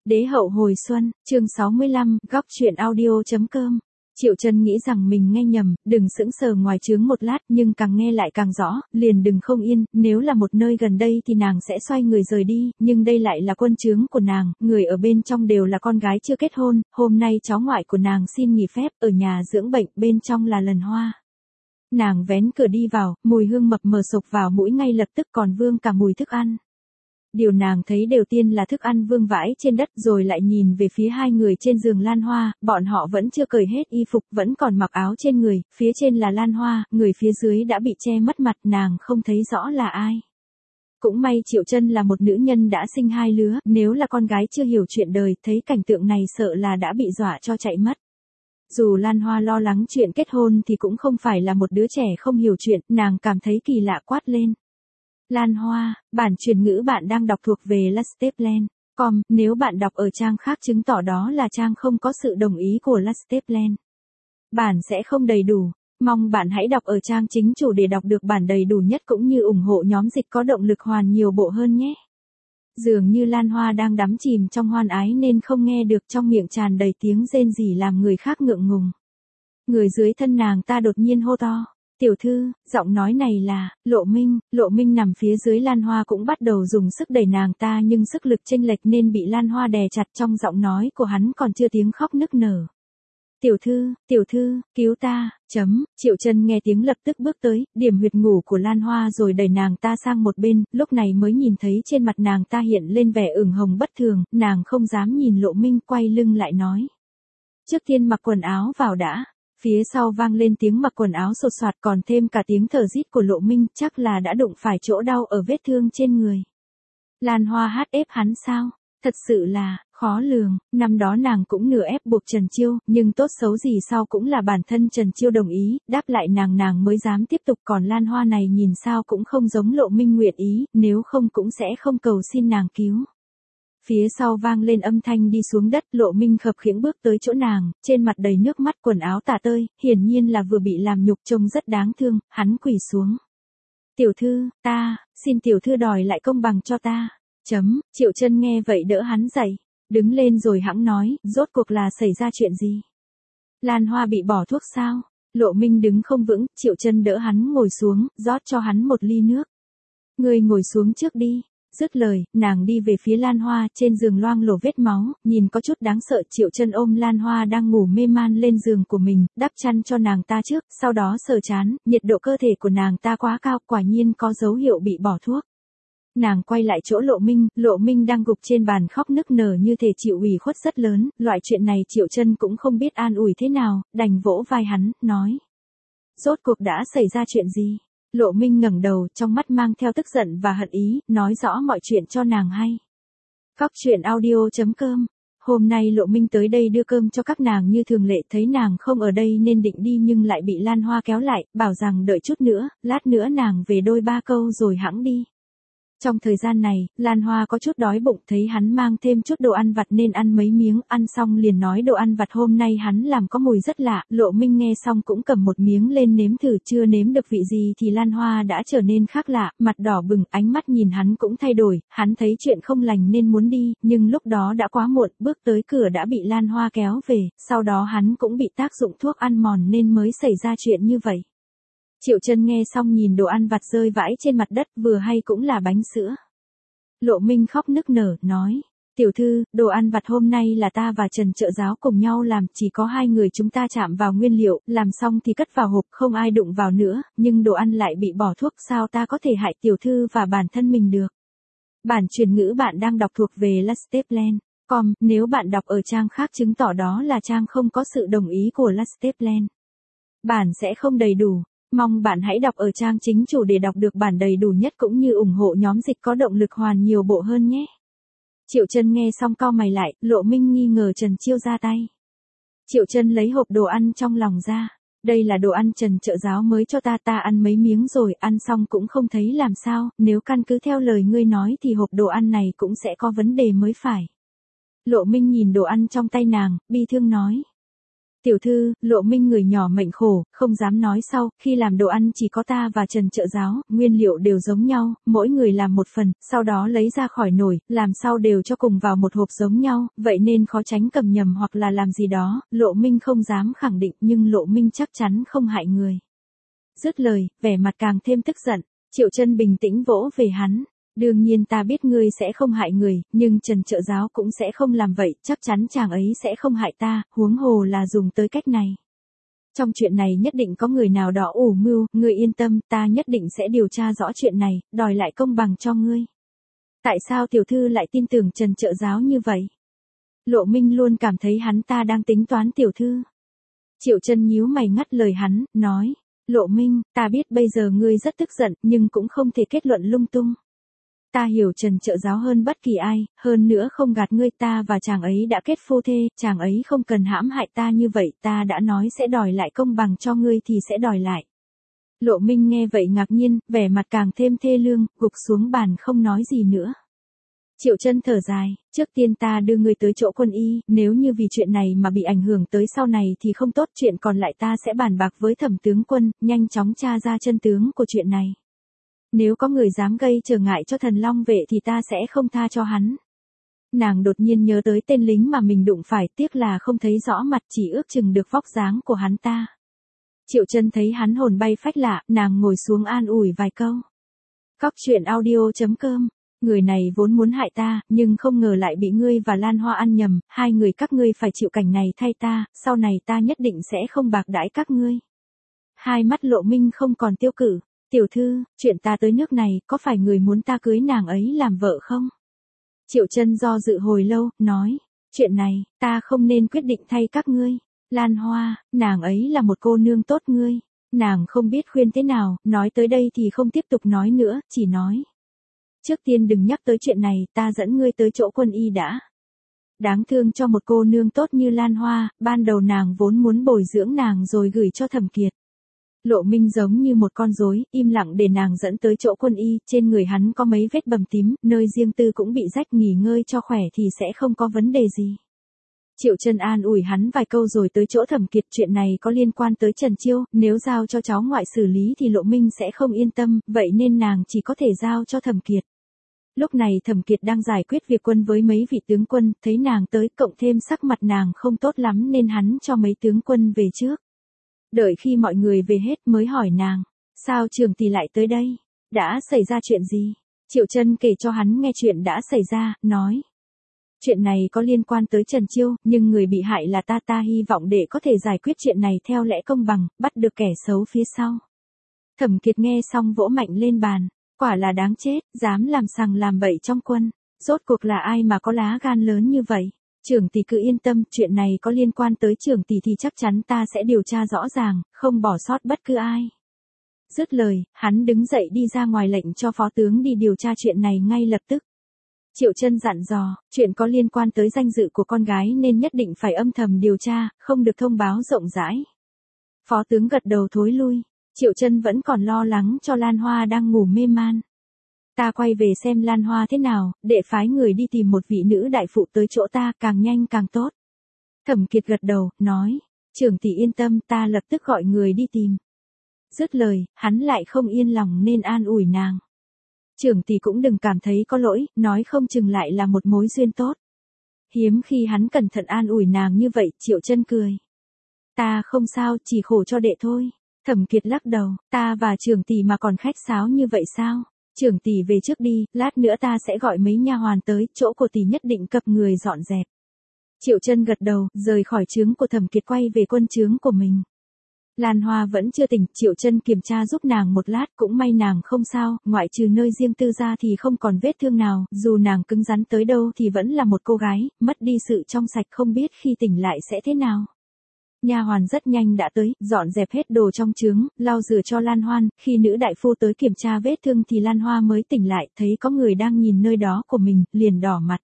Đế hậu hồi xuân, chương 65, góc truyện audio.com. Triệu Chân nghĩ rằng mình nghe nhầm, đừng sững sờ ngoài trướng một lát, nhưng càng nghe lại càng rõ, liền đừng không yên, nếu là một nơi gần đây thì nàng sẽ xoay người rời đi, nhưng đây lại là quân trướng của nàng, người ở bên trong đều là con gái chưa kết hôn, hôm nay cháu ngoại của nàng xin nghỉ phép ở nhà dưỡng bệnh, bên trong là Lần Hoa. Nàng vén cửa đi vào, mùi hương mập mờ sộc vào mũi ngay lập tức còn vương cả mùi thức ăn. Điều nàng thấy đầu tiên là thức ăn vương vãi trên đất, rồi lại nhìn về phía hai người trên giường Lan Hoa, bọn họ vẫn chưa cởi hết y phục, vẫn còn mặc áo trên người, phía trên là Lan Hoa, người phía dưới đã bị che mất mặt, nàng không thấy rõ là ai. Cũng may Triệu Chân là một nữ nhân đã sinh hai lứa, nếu là con gái chưa hiểu chuyện đời, thấy cảnh tượng này sợ là đã bị dọa cho chạy mất. Dù Lan Hoa lo lắng chuyện kết hôn thì cũng không phải là một đứa trẻ không hiểu chuyện, nàng cảm thấy kỳ lạ quát lên. Lan Hoa, bản truyền ngữ bạn đang đọc thuộc về Lasteplan.com, nếu bạn đọc ở trang khác chứng tỏ đó là trang không có sự đồng ý của Lasteplan. Bản sẽ không đầy đủ, mong bạn hãy đọc ở trang chính chủ để đọc được bản đầy đủ nhất cũng như ủng hộ nhóm dịch có động lực hoàn nhiều bộ hơn nhé. Dường như Lan Hoa đang đắm chìm trong hoan ái nên không nghe được, trong miệng tràn đầy tiếng rên rỉ làm người khác ngượng ngùng. Người dưới thân nàng ta đột nhiên hô to. Tiểu thư, giọng nói này là, Lộ Minh nằm phía dưới Lan Hoa cũng bắt đầu dùng sức đẩy nàng ta nhưng sức lực chênh lệch nên bị Lan Hoa đè chặt, trong giọng nói của hắn còn chưa tiếng khóc nức nở. Tiểu thư, cứu ta, Triệu Chân nghe tiếng lập tức bước tới, điểm huyệt ngủ của Lan Hoa rồi đẩy nàng ta sang một bên, lúc này mới nhìn thấy trên mặt nàng ta hiện lên vẻ ửng hồng bất thường, nàng không dám nhìn Lộ Minh, quay lưng lại nói. Trước tiên mặc quần áo vào đã. Phía sau vang lên tiếng mặc quần áo sột soạt còn thêm cả tiếng thở rít của Lộ Minh, chắc là đã đụng phải chỗ đau ở vết thương trên người. Lan Hoa hát ép hắn sao? Thật sự là, khó lường, năm đó nàng cũng nửa ép buộc Trần Chiêu, nhưng tốt xấu gì sau cũng là bản thân Trần Chiêu đồng ý, đáp lại nàng mới dám tiếp tục, còn Lan Hoa này nhìn sao cũng không giống Lộ Minh nguyện ý, nếu không cũng sẽ không cầu xin nàng cứu. Phía sau vang lên âm thanh đi xuống đất, Lộ Minh khập khiễng bước tới chỗ nàng, trên mặt đầy nước mắt, quần áo tả tơi, hiển nhiên là vừa bị làm nhục, trông rất đáng thương, hắn quỳ xuống. Tiểu thư, xin tiểu thư đòi lại công bằng cho ta. Triệu Chân nghe vậy đỡ hắn dậy, đứng lên rồi hẵng nói, rốt cuộc là xảy ra chuyện gì? Lan Hoa bị bỏ thuốc sao? Lộ Minh đứng không vững, Triệu Chân đỡ hắn ngồi xuống, rót cho hắn một ly nước. Ngươi ngồi xuống trước đi. Dứt lời, nàng đi về phía Lan Hoa, trên giường loang lổ vết máu, nhìn có chút đáng sợ. Triệu Chân ôm Lan Hoa đang ngủ mê man lên giường của mình, đắp chăn cho nàng ta trước, sau đó sờ trán, nhiệt độ cơ thể của nàng ta quá cao, quả nhiên có dấu hiệu bị bỏ thuốc. Nàng quay lại chỗ Lộ Minh đang gục trên bàn khóc nức nở như thể chịu ủy khuất rất lớn, loại chuyện này Triệu Chân cũng không biết an ủi thế nào, đành vỗ vai hắn, nói. Rốt cuộc đã xảy ra chuyện gì? Lộ Minh ngẩng đầu, trong mắt mang theo tức giận và hận ý, nói rõ mọi chuyện cho nàng hay. Góc truyện audio.com. Hôm nay Lộ Minh tới đây đưa cơm cho các nàng như thường lệ, thấy nàng không ở đây nên định đi nhưng lại bị Lan Hoa kéo lại, bảo rằng đợi chút nữa, lát nữa nàng về đôi ba câu rồi hẵng đi. Trong thời gian này, Lan Hoa có chút đói bụng, thấy hắn mang thêm chút đồ ăn vặt nên ăn mấy miếng, ăn xong liền nói đồ ăn vặt hôm nay hắn làm có mùi rất lạ, Lộ Minh nghe xong cũng cầm một miếng lên nếm thử, chưa nếm được vị gì thì Lan Hoa đã trở nên khác lạ, mặt đỏ bừng, ánh mắt nhìn hắn cũng thay đổi, hắn thấy chuyện không lành nên muốn đi, nhưng lúc đó đã quá muộn, bước tới cửa đã bị Lan Hoa kéo về, sau đó hắn cũng bị tác dụng thuốc ăn mòn nên mới xảy ra chuyện như vậy. Triệu Chân nghe xong nhìn đồ ăn vặt rơi vãi trên mặt đất, vừa hay cũng là bánh sữa. Lộ Minh khóc nức nở, nói, tiểu thư, đồ ăn vặt hôm nay là ta và Trần trợ giáo cùng nhau làm, chỉ có hai người chúng ta chạm vào nguyên liệu, làm xong thì cất vào hộp, không ai đụng vào nữa, nhưng đồ ăn lại bị bỏ thuốc, sao ta có thể hại tiểu thư và bản thân mình được. Bản truyền ngữ bạn đang đọc thuộc về Lasteplan.com, nếu bạn đọc ở trang khác chứng tỏ đó là trang không có sự đồng ý của Lasteplan. Bản sẽ không đầy đủ. Mong bạn hãy đọc ở trang chính chủ để đọc được bản đầy đủ nhất cũng như ủng hộ nhóm dịch có động lực hoàn nhiều bộ hơn nhé. Triệu Chân nghe xong cau mày lại, Lộ Minh nghi ngờ Trần Chiêu ra tay. Triệu Chân lấy hộp đồ ăn trong lòng ra. Đây là đồ ăn Trần trợ giáo mới cho ta ăn mấy miếng rồi, ăn xong cũng không thấy làm sao, nếu căn cứ theo lời ngươi nói thì hộp đồ ăn này cũng sẽ có vấn đề mới phải. Lộ Minh nhìn đồ ăn trong tay nàng, bi thương nói. Tiểu thư, Lộ Minh người nhỏ mệnh khổ, không dám nói sau, khi làm đồ ăn chỉ có ta và Trần trợ giáo, nguyên liệu đều giống nhau, mỗi người làm một phần, sau đó lấy ra khỏi nồi, làm sau đều cho cùng vào một hộp giống nhau, vậy nên khó tránh cầm nhầm hoặc là làm gì đó, Lộ Minh không dám khẳng định nhưng Lộ Minh chắc chắn không hại người. Dứt lời, vẻ mặt càng thêm tức giận, Triệu Chân bình tĩnh vỗ về hắn. Đương nhiên ta biết ngươi sẽ không hại người, nhưng Trần trợ giáo cũng sẽ không làm vậy, chắc chắn chàng ấy sẽ không hại ta, huống hồ là dùng tới cách này. Trong chuyện này nhất định có người nào đó ủ mưu, ngươi yên tâm, ta nhất định sẽ điều tra rõ chuyện này, đòi lại công bằng cho ngươi. Tại sao tiểu thư lại tin tưởng Trần trợ giáo như vậy? Lộ Minh luôn cảm thấy hắn ta đang tính toán tiểu thư. Triệu Chân nhíu mày ngắt lời hắn, nói, Lộ Minh, ta biết bây giờ ngươi rất tức giận, nhưng cũng không thể kết luận lung tung. Ta hiểu Trần trợ giáo hơn bất kỳ ai, hơn nữa không gạt ngươi, ta và chàng ấy đã kết phu thê, chàng ấy không cần hãm hại ta như vậy, ta đã nói sẽ đòi lại công bằng cho ngươi thì sẽ đòi lại. Lộ Minh nghe vậy ngạc nhiên, vẻ mặt càng thêm thê lương, gục xuống bàn không nói gì nữa. Triệu Chân thở dài, trước tiên ta đưa ngươi tới chỗ quân y, nếu như vì chuyện này mà bị ảnh hưởng tới sau này thì không tốt, chuyện còn lại ta sẽ bàn bạc với Thẩm tướng quân, nhanh chóng tra ra chân tướng của chuyện này. Nếu có người dám gây trở ngại cho Thần Long vệ thì ta sẽ không tha cho hắn. Nàng đột nhiên nhớ tới tên lính mà mình đụng phải, tiếc là không thấy rõ mặt, chỉ ước chừng được vóc dáng của hắn ta. Triệu Chân thấy hắn hồn bay phách lạ, nàng ngồi xuống an ủi vài câu. Cóc truyện audio.com. Người này vốn muốn hại ta, nhưng không ngờ lại bị ngươi và Lan Hoa ăn nhầm, hai người các ngươi phải chịu cảnh này thay ta, sau này ta nhất định sẽ không bạc đãi các ngươi. Hai mắt Lộ Minh không còn tiêu cự. Tiểu thư, chuyện ta tới nước này, có phải người muốn ta cưới nàng ấy làm vợ không? Triệu Chân do dự hồi lâu, nói, chuyện này, ta không nên quyết định thay các ngươi. Lan Hoa, nàng ấy là một cô nương tốt ngươi. Nàng không biết khuyên thế nào, nói tới đây thì không tiếp tục nói nữa, chỉ nói. Trước tiên đừng nhắc tới chuyện này, ta dẫn ngươi tới chỗ quân y đã. Đáng thương cho một cô nương tốt như Lan Hoa, ban đầu nàng vốn muốn bồi dưỡng nàng rồi gửi cho Thẩm Kiệt. Lộ Minh giống như một con rối, im lặng để nàng dẫn tới chỗ quân y, trên người hắn có mấy vết bầm tím, nơi riêng tư cũng bị rách, nghỉ ngơi cho khỏe thì sẽ không có vấn đề gì. Triệu Chân an ủi hắn vài câu rồi tới chỗ Thẩm Kiệt, chuyện này có liên quan tới Trần Chiêu, nếu giao cho cháu ngoại xử lý thì Lộ Minh sẽ không yên tâm, vậy nên nàng chỉ có thể giao cho Thẩm Kiệt. Lúc này Thẩm Kiệt đang giải quyết việc quân với mấy vị tướng quân, thấy nàng tới, cộng thêm sắc mặt nàng không tốt lắm nên hắn cho mấy tướng quân về trước. Đợi khi mọi người về hết mới hỏi nàng, sao Trường tỷ lại tới đây? Đã xảy ra chuyện gì? Triệu Chân kể cho hắn nghe chuyện đã xảy ra, nói. Chuyện này có liên quan tới Trần Chiêu, nhưng người bị hại là ta hy vọng để có thể giải quyết chuyện này theo lẽ công bằng, bắt được kẻ xấu phía sau. Thẩm Kiệt nghe xong vỗ mạnh lên bàn, quả là đáng chết, dám làm sằng làm bậy trong quân. Rốt cuộc là ai mà có lá gan lớn như vậy? Trưởng tỷ cứ yên tâm, chuyện này có liên quan tới trưởng tỷ thì chắc chắn ta sẽ điều tra rõ ràng, không bỏ sót bất cứ ai. Dứt lời, hắn đứng dậy đi ra ngoài lệnh cho phó tướng đi điều tra chuyện này ngay lập tức. Triệu Chân dặn dò, chuyện có liên quan tới danh dự của con gái nên nhất định phải âm thầm điều tra, không được thông báo rộng rãi. Phó tướng gật đầu thối lui, Triệu Chân vẫn còn lo lắng cho Lan Hoa đang ngủ mê man. Ta quay về xem Lan Hoa thế nào, để phái người đi tìm một vị nữ đại phụ tới chỗ ta, càng nhanh càng tốt. Thẩm Kiệt gật đầu, nói, trưởng tỷ yên tâm, ta lập tức gọi người đi tìm. Dứt lời, hắn lại không yên lòng nên an ủi nàng. Trưởng tỷ cũng đừng cảm thấy có lỗi, nói không chừng lại là một mối duyên tốt. Hiếm khi hắn cẩn thận an ủi nàng như vậy, Triệu Chân cười. Ta không sao, chỉ khổ cho đệ thôi. Thẩm Kiệt lắc đầu, ta và trưởng tỷ mà còn khách sáo như vậy sao? Trưởng tỷ về trước đi, lát nữa ta sẽ gọi mấy nha hoàn tới, chỗ của tỷ nhất định cập người dọn dẹp. Triệu Chân gật đầu, rời khỏi trướng của Thẩm Kiệt quay về quân trướng của mình. Lan Hoa vẫn chưa tỉnh, Triệu Chân kiểm tra giúp nàng một lát, cũng may nàng không sao, ngoại trừ nơi riêng tư ra thì không còn vết thương nào, dù nàng cứng rắn tới đâu thì vẫn là một cô gái, mất đi sự trong sạch, không biết khi tỉnh lại sẽ thế nào. Nha hoàn rất nhanh đã tới, dọn dẹp hết đồ trong trướng, lau rửa cho Lan Hoan, khi nữ đại phu tới kiểm tra vết thương thì Lan Hoa mới tỉnh lại, thấy có người đang nhìn nơi đó của mình, liền đỏ mặt.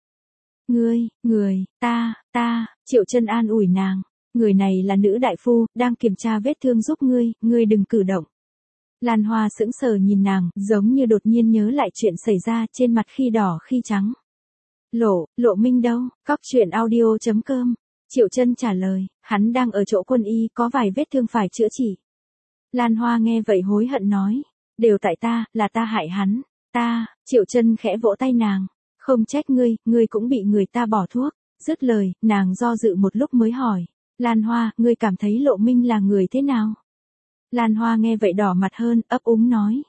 Ta, Triệu Chân an ủi nàng, người này là nữ đại phu, đang kiểm tra vết thương giúp ngươi đừng cử động. Lan Hoa sững sờ nhìn nàng, giống như đột nhiên nhớ lại chuyện xảy ra, trên mặt khi đỏ khi trắng. Lộ Minh đâu? Cóc truyện audio.com Triệu Chân trả lời, hắn đang ở chỗ quân y, có vài vết thương phải chữa trị. Lan Hoa nghe vậy hối hận nói, đều tại ta, là ta hại hắn. Ta, Triệu Chân khẽ vỗ tay nàng, không trách ngươi cũng bị người ta bỏ thuốc. Dứt lời, nàng do dự một lúc mới hỏi, Lan Hoa, ngươi cảm thấy Lộ Minh là người thế nào? Lan Hoa nghe vậy đỏ mặt hơn, ấp úng nói,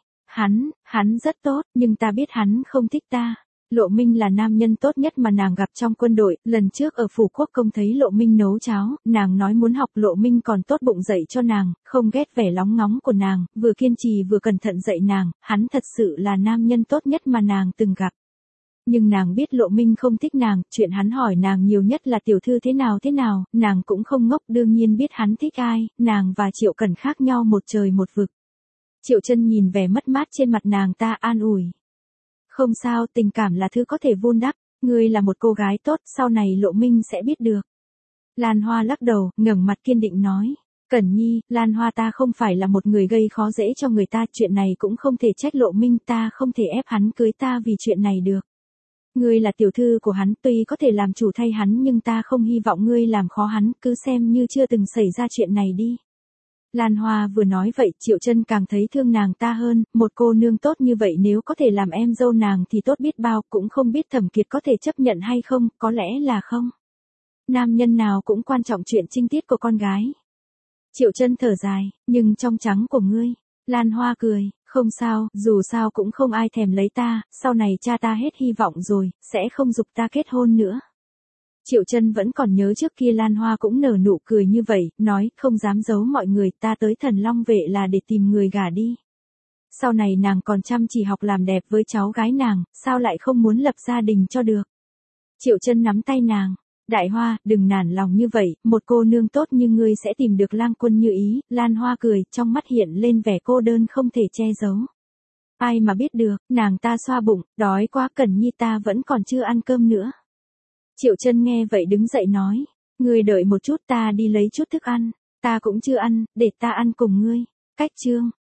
hắn rất tốt, nhưng ta biết hắn không thích ta. Lộ Minh là nam nhân tốt nhất mà nàng gặp trong quân đội, lần trước ở phủ quốc công thấy Lộ Minh nấu cháo, nàng nói muốn học, Lộ Minh còn tốt bụng dạy cho nàng, không ghét vẻ lóng ngóng của nàng, vừa kiên trì vừa cẩn thận dạy nàng, hắn thật sự là nam nhân tốt nhất mà nàng từng gặp. Nhưng nàng biết Lộ Minh không thích nàng, chuyện hắn hỏi nàng nhiều nhất là tiểu thư thế nào, nàng cũng không ngốc, đương nhiên biết hắn thích ai, nàng và Triệu Cẩn khác nhau một trời một vực. Triệu Chân nhìn vẻ mất mát trên mặt nàng ta an ủi. Không sao, tình cảm là thứ có thể vun đắp, ngươi là một cô gái tốt, sau này Lộ Minh sẽ biết được. Lan Hoa lắc đầu, ngẩng mặt kiên định nói. Cẩn Nhi, Lan Hoa ta không phải là một người gây khó dễ cho người ta, chuyện này cũng không thể trách Lộ Minh, ta không thể ép hắn cưới ta vì chuyện này được. Ngươi là tiểu thư của hắn, tuy có thể làm chủ thay hắn nhưng ta không hy vọng ngươi làm khó hắn, cứ xem như chưa từng xảy ra chuyện này đi. Lan Hoa vừa nói vậy, Triệu Chân càng thấy thương nàng ta hơn, một cô nương tốt như vậy nếu có thể làm em dâu nàng thì tốt biết bao, cũng không biết Thẩm Kiệt có thể chấp nhận hay không, có lẽ là không. Nam nhân nào cũng quan trọng chuyện trinh tiết của con gái. Triệu Chân thở dài, nhưng trong trắng của ngươi. Lan Hoa cười, không sao, dù sao cũng không ai thèm lấy ta, sau này cha ta hết hy vọng rồi, sẽ không giục ta kết hôn nữa. Triệu Chân vẫn còn nhớ trước kia Lan Hoa cũng nở nụ cười như vậy, nói, không dám giấu mọi người, ta tới Thần Long Vệ là để tìm người gả đi. Sau này nàng còn chăm chỉ học làm đẹp với cháu gái nàng, sao lại không muốn lập gia đình cho được. Triệu Chân nắm tay nàng, Đại Hoa, đừng nản lòng như vậy, một cô nương tốt như ngươi sẽ tìm được lang quân như ý. Lan Hoa cười, trong mắt hiện lên vẻ cô đơn không thể che giấu. Ai mà biết được, nàng ta xoa bụng, đói quá, Cẩn Nhi ta vẫn còn chưa ăn cơm nữa. Triệu Chân nghe vậy đứng dậy nói, ngươi đợi một chút, ta đi lấy chút thức ăn, ta cũng chưa ăn, để ta ăn cùng ngươi. Cách chương